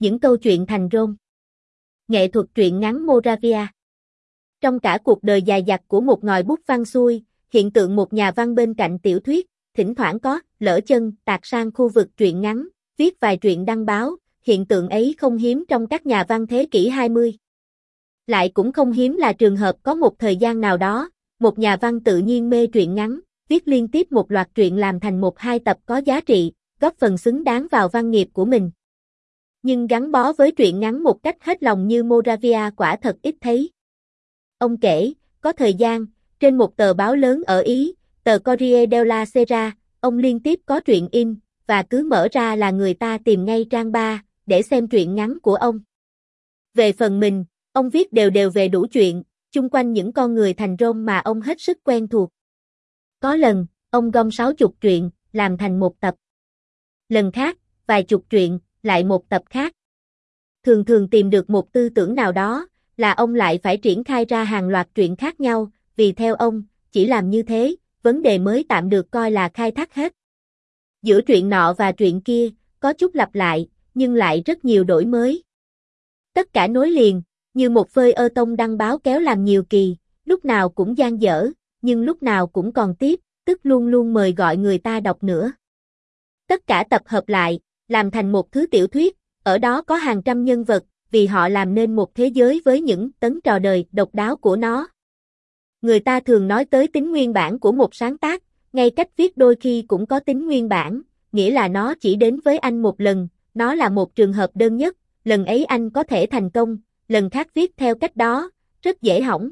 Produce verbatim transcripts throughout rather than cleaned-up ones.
những câu chuyện thành rôm. Nghệ thuật truyện ngắn Moravia. Trong cả cuộc đời dài dặt của một ngòi bút văn xuôi, hiện tượng một nhà văn bên cạnh tiểu thuyết, thỉnh thoảng có lỡ chân tạt sang khu vực truyện ngắn, viết vài truyện đăng báo, hiện tượng ấy không hiếm trong các nhà văn thế kỷ hai mươi. Lại cũng không hiếm là trường hợp có một thời gian nào đó, một nhà văn tự nhiên mê truyện ngắn, viết liên tiếp một loạt truyện làm thành một hai tập có giá trị, góp phần xứng đáng vào văn nghiệp của mình. Nhưng gắn bó với truyện ngắn một cách hết lòng như Moravia quả thật ít thấy. Ông kể, có thời gian, trên một tờ báo lớn ở Ý, tờ Corriere della Sera, ông liên tiếp có truyện in, và cứ mở ra là người ta tìm ngay trang ba, để xem truyện ngắn của ông. Về phần mình, ông viết đều đều về đủ chuyện, chung quanh những con người thành rôm mà ông hết sức quen thuộc. Có lần, ông gom sáu chục truyện, làm thành một tập. Lần khác, vài chục truyện, lại một tập khác. Thường thường tìm được một tư tưởng nào đó, là ông lại phải triển khai ra hàng loạt truyện khác nhau, vì theo ông, chỉ làm như thế, vấn đề mới tạm được coi là khai thác hết. Giữa truyện nọ và truyện kia, có chút lặp lại, nhưng lại rất nhiều đổi mới. Tất cả nối liền, như một phơi ơ tông đăng báo kéo làm nhiều kỳ, lúc nào cũng dang dở, nhưng lúc nào cũng còn tiếp, tức luôn luôn mời gọi người ta đọc nữa. Tất cả tập hợp lại, làm thành một thứ tiểu thuyết, ở đó có hàng trăm nhân vật, vì họ làm nên một thế giới với những tấn trò đời độc đáo của nó. Người ta thường nói tới tính nguyên bản của một sáng tác, ngay cách viết đôi khi cũng có tính nguyên bản, nghĩa là nó chỉ đến với anh một lần, nó là một trường hợp đơn nhất, lần ấy anh có thể thành công, lần khác viết theo cách đó, rất dễ hỏng.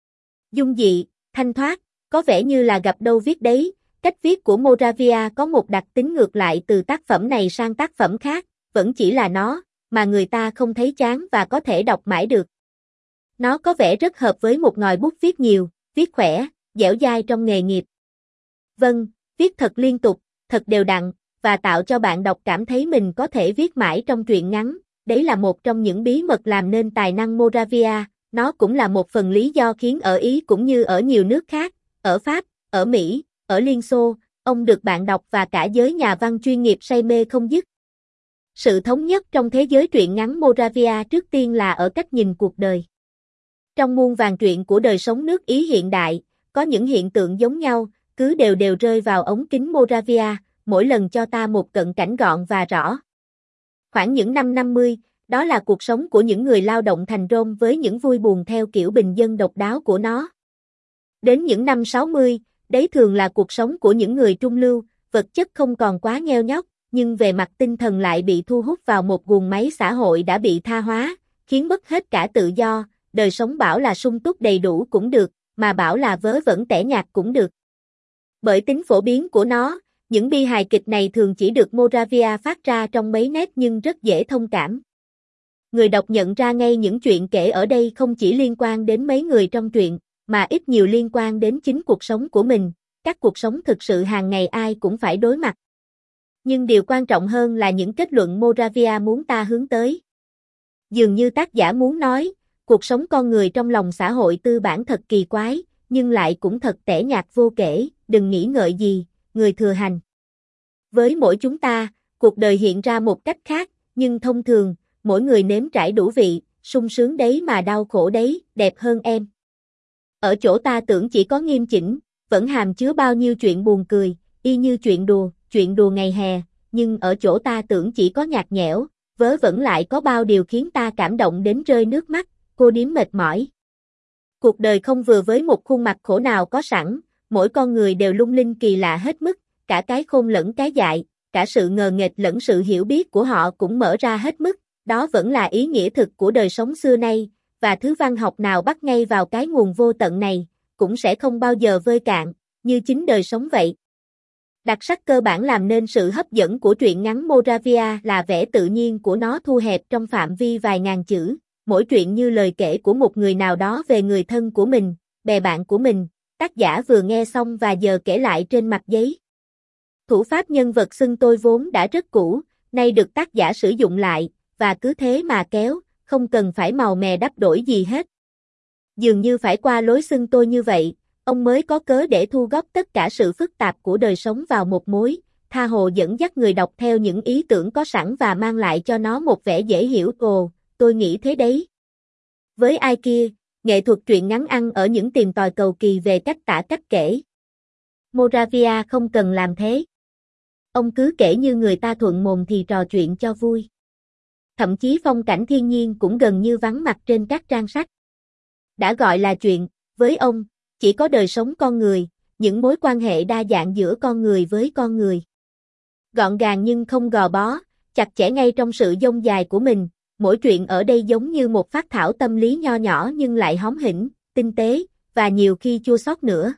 Dung dị, thanh thoát, có vẻ như là gặp đâu viết đấy, cách viết của Moravia có một đặc tính ngược lại từ tác phẩm này sang tác phẩm khác, vẫn chỉ là nó, mà người ta không thấy chán và có thể đọc mãi được. Nó có vẻ rất hợp với một ngòi bút viết nhiều, viết khỏe, dẻo dai trong nghề nghiệp. Vâng, viết thật liên tục, thật đều đặn, và tạo cho bạn đọc cảm thấy mình có thể viết mãi trong truyện ngắn, đấy là một trong những bí mật làm nên tài năng Moravia, nó cũng là một phần lý do khiến ở Ý cũng như ở nhiều nước khác, ở Pháp, ở Mỹ, ở Liên Xô, ông được bạn đọc và cả giới nhà văn chuyên nghiệp say mê không dứt. Sự thống nhất trong thế giới truyện ngắn Moravia trước tiên là ở cách nhìn cuộc đời. Trong muôn vàn truyện của đời sống nước Ý hiện đại, có những hiện tượng giống nhau, cứ đều đều rơi vào ống kính Moravia, mỗi lần cho ta một cận cảnh gọn và rõ. Khoảng những năm năm mươi, đó là cuộc sống của những người lao động thành rôm với những vui buồn theo kiểu bình dân độc đáo của nó. Đến những năm sáu mươi, đấy thường là cuộc sống của những người trung lưu, vật chất không còn quá nheo nhóc, nhưng về mặt tinh thần lại bị thu hút vào một guồng máy xã hội đã bị tha hóa, khiến mất hết cả tự do, đời sống bảo là sung túc đầy đủ cũng được, mà bảo là vớ vẩn tẻ nhạt cũng được. Bởi tính phổ biến của nó, những bi hài kịch này thường chỉ được Moravia phát ra trong mấy nét nhưng rất dễ thông cảm. Người đọc nhận ra ngay những chuyện kể ở đây không chỉ liên quan đến mấy người trong truyện, mà ít nhiều liên quan đến chính cuộc sống của mình, các cuộc sống thực sự hàng ngày ai cũng phải đối mặt. Nhưng điều quan trọng hơn là những kết luận Moravia muốn ta hướng tới. Dường như tác giả muốn nói, cuộc sống con người trong lòng xã hội tư bản thật kỳ quái, nhưng lại cũng thật tẻ nhạt vô kể, đừng nghĩ ngợi gì, người thừa hành. Với mỗi chúng ta, cuộc đời hiện ra một cách khác, nhưng thông thường, mỗi người nếm trải đủ vị, sung sướng đấy mà đau khổ đấy, đẹp hơn em. Ở chỗ ta tưởng chỉ có nghiêm chỉnh, vẫn hàm chứa bao nhiêu chuyện buồn cười, y như chuyện đùa, chuyện đùa ngày hè, nhưng ở chỗ ta tưởng chỉ có nhạt nhẽo, vớ vẩn lại có bao điều khiến ta cảm động đến rơi nước mắt, cô điếm mệt mỏi. Cuộc đời không vừa với một khuôn mặt khổ nào có sẵn, mỗi con người đều lung linh kỳ lạ hết mức, cả cái khôn lẫn cái dại, cả sự ngờ nghệch lẫn sự hiểu biết của họ cũng mở ra hết mức, đó vẫn là ý nghĩa thực của đời sống xưa nay, và thứ văn học nào bắt ngay vào cái nguồn vô tận này, cũng sẽ không bao giờ vơi cạn, như chính đời sống vậy. Đặc sắc cơ bản làm nên sự hấp dẫn của truyện ngắn Moravia là vẻ tự nhiên của nó thu hẹp trong phạm vi vài ngàn chữ, mỗi truyện như lời kể của một người nào đó về người thân của mình, bè bạn của mình, tác giả vừa nghe xong và giờ kể lại trên mặt giấy. Thủ pháp nhân vật xưng tôi vốn đã rất cũ, nay được tác giả sử dụng lại, và cứ thế mà kéo, không cần phải màu mè đắp đổi gì hết. Dường như phải qua lối xưng tôi như vậy, ông mới có cớ để thu góp tất cả sự phức tạp của đời sống vào một mối, tha hồ dẫn dắt người đọc theo những ý tưởng có sẵn và mang lại cho nó một vẻ dễ hiểu. Ồ, tôi nghĩ thế đấy. Với ai kia, nghệ thuật truyện ngắn ăn ở những tìm tòi cầu kỳ về cách tả cách kể. Moravia không cần làm thế. Ông cứ kể như người ta thuận mồm thì trò chuyện cho vui. Thậm chí phong cảnh thiên nhiên cũng gần như vắng mặt trên các trang sách. Đã gọi là chuyện, với ông, chỉ có đời sống con người, những mối quan hệ đa dạng giữa con người với con người. Gọn gàng nhưng không gò bó, chặt chẽ ngay trong sự dông dài của mình, mỗi truyện ở đây giống như một phác thảo tâm lý nho nhỏ nhưng lại hóm hỉnh, tinh tế, và nhiều khi chua xót nữa.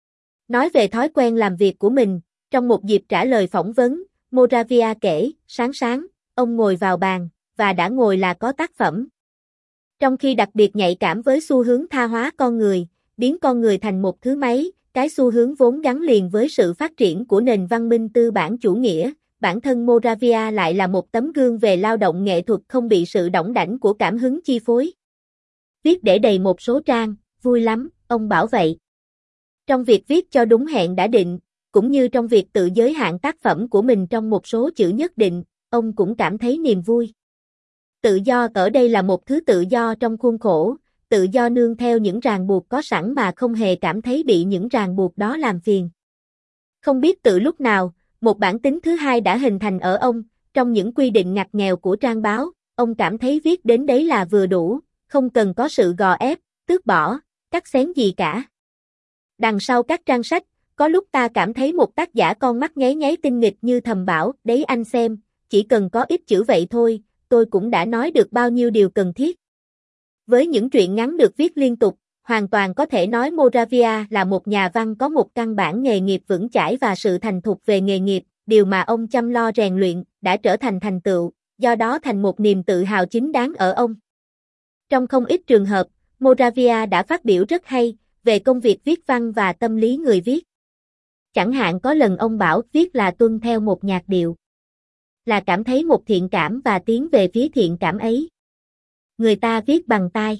Nói về thói quen làm việc của mình, trong một dịp trả lời phỏng vấn, Moravia kể, sáng sáng, ông ngồi vào bàn, và đã ngồi là có tác phẩm. Trong khi đặc biệt nhạy cảm với xu hướng tha hóa con người, biến con người thành một thứ máy, cái xu hướng vốn gắn liền với sự phát triển của nền văn minh tư bản chủ nghĩa, bản thân Moravia lại là một tấm gương về lao động nghệ thuật không bị sự đỏng đảnh của cảm hứng chi phối. Viết để đầy một số trang, vui lắm, ông bảo vậy. Trong việc viết cho đúng hẹn đã định, cũng như trong việc tự giới hạn tác phẩm của mình trong một số chữ nhất định, ông cũng cảm thấy niềm vui. Tự do ở đây là một thứ tự do trong khuôn khổ, tự do nương theo những ràng buộc có sẵn mà không hề cảm thấy bị những ràng buộc đó làm phiền. Không biết từ lúc nào, một bản tính thứ hai đã hình thành ở ông, trong những quy định ngặt nghèo của trang báo, ông cảm thấy viết đến đấy là vừa đủ, không cần có sự gò ép, tước bỏ, cắt xén gì cả. Đằng sau các trang sách, có lúc ta cảm thấy một tác giả con mắt nháy nháy tinh nghịch như thầm bảo, đấy anh xem, chỉ cần có ít chữ vậy thôi, tôi cũng đã nói được bao nhiêu điều cần thiết. Với những truyện ngắn được viết liên tục, hoàn toàn có thể nói Moravia là một nhà văn có một căn bản nghề nghiệp vững chãi và sự thành thục về nghề nghiệp, điều mà ông chăm lo rèn luyện, đã trở thành thành tựu, do đó thành một niềm tự hào chính đáng ở ông. Trong không ít trường hợp, Moravia đã phát biểu rất hay, về công việc viết văn và tâm lý người viết. Chẳng hạn có lần ông bảo viết là tuân theo một nhạc điệu. Là cảm thấy một thiện cảm và tiến về phía thiện cảm ấy. Người ta viết bằng tai.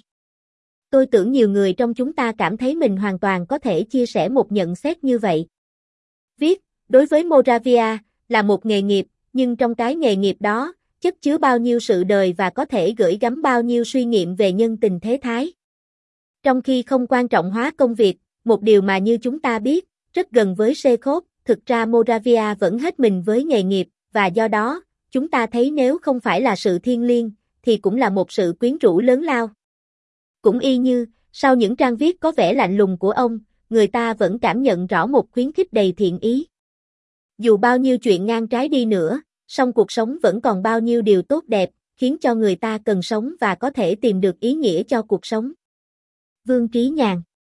Tôi tưởng nhiều người trong chúng ta cảm thấy mình hoàn toàn có thể chia sẻ một nhận xét như vậy. Viết, đối với Moravia, là một nghề nghiệp, nhưng trong cái nghề nghiệp đó, chất chứa bao nhiêu sự đời và có thể gửi gắm bao nhiêu suy nghiệm về nhân tình thế thái. Trong khi không quan trọng hóa công việc, một điều mà như chúng ta biết, rất gần với Chekhov, thực ra Moravia vẫn hết mình với nghề nghiệp, và do đó, chúng ta thấy nếu không phải là sự thiêng liêng, thì cũng là một sự quyến rũ lớn lao. Cũng y như, sau những trang viết có vẻ lạnh lùng của ông, người ta vẫn cảm nhận rõ một khuyến khích đầy thiện ý. Dù bao nhiêu chuyện ngang trái đi nữa, song cuộc sống vẫn còn bao nhiêu điều tốt đẹp, khiến cho người ta cần sống và có thể tìm được ý nghĩa cho cuộc sống. Vương Trí Nhàn.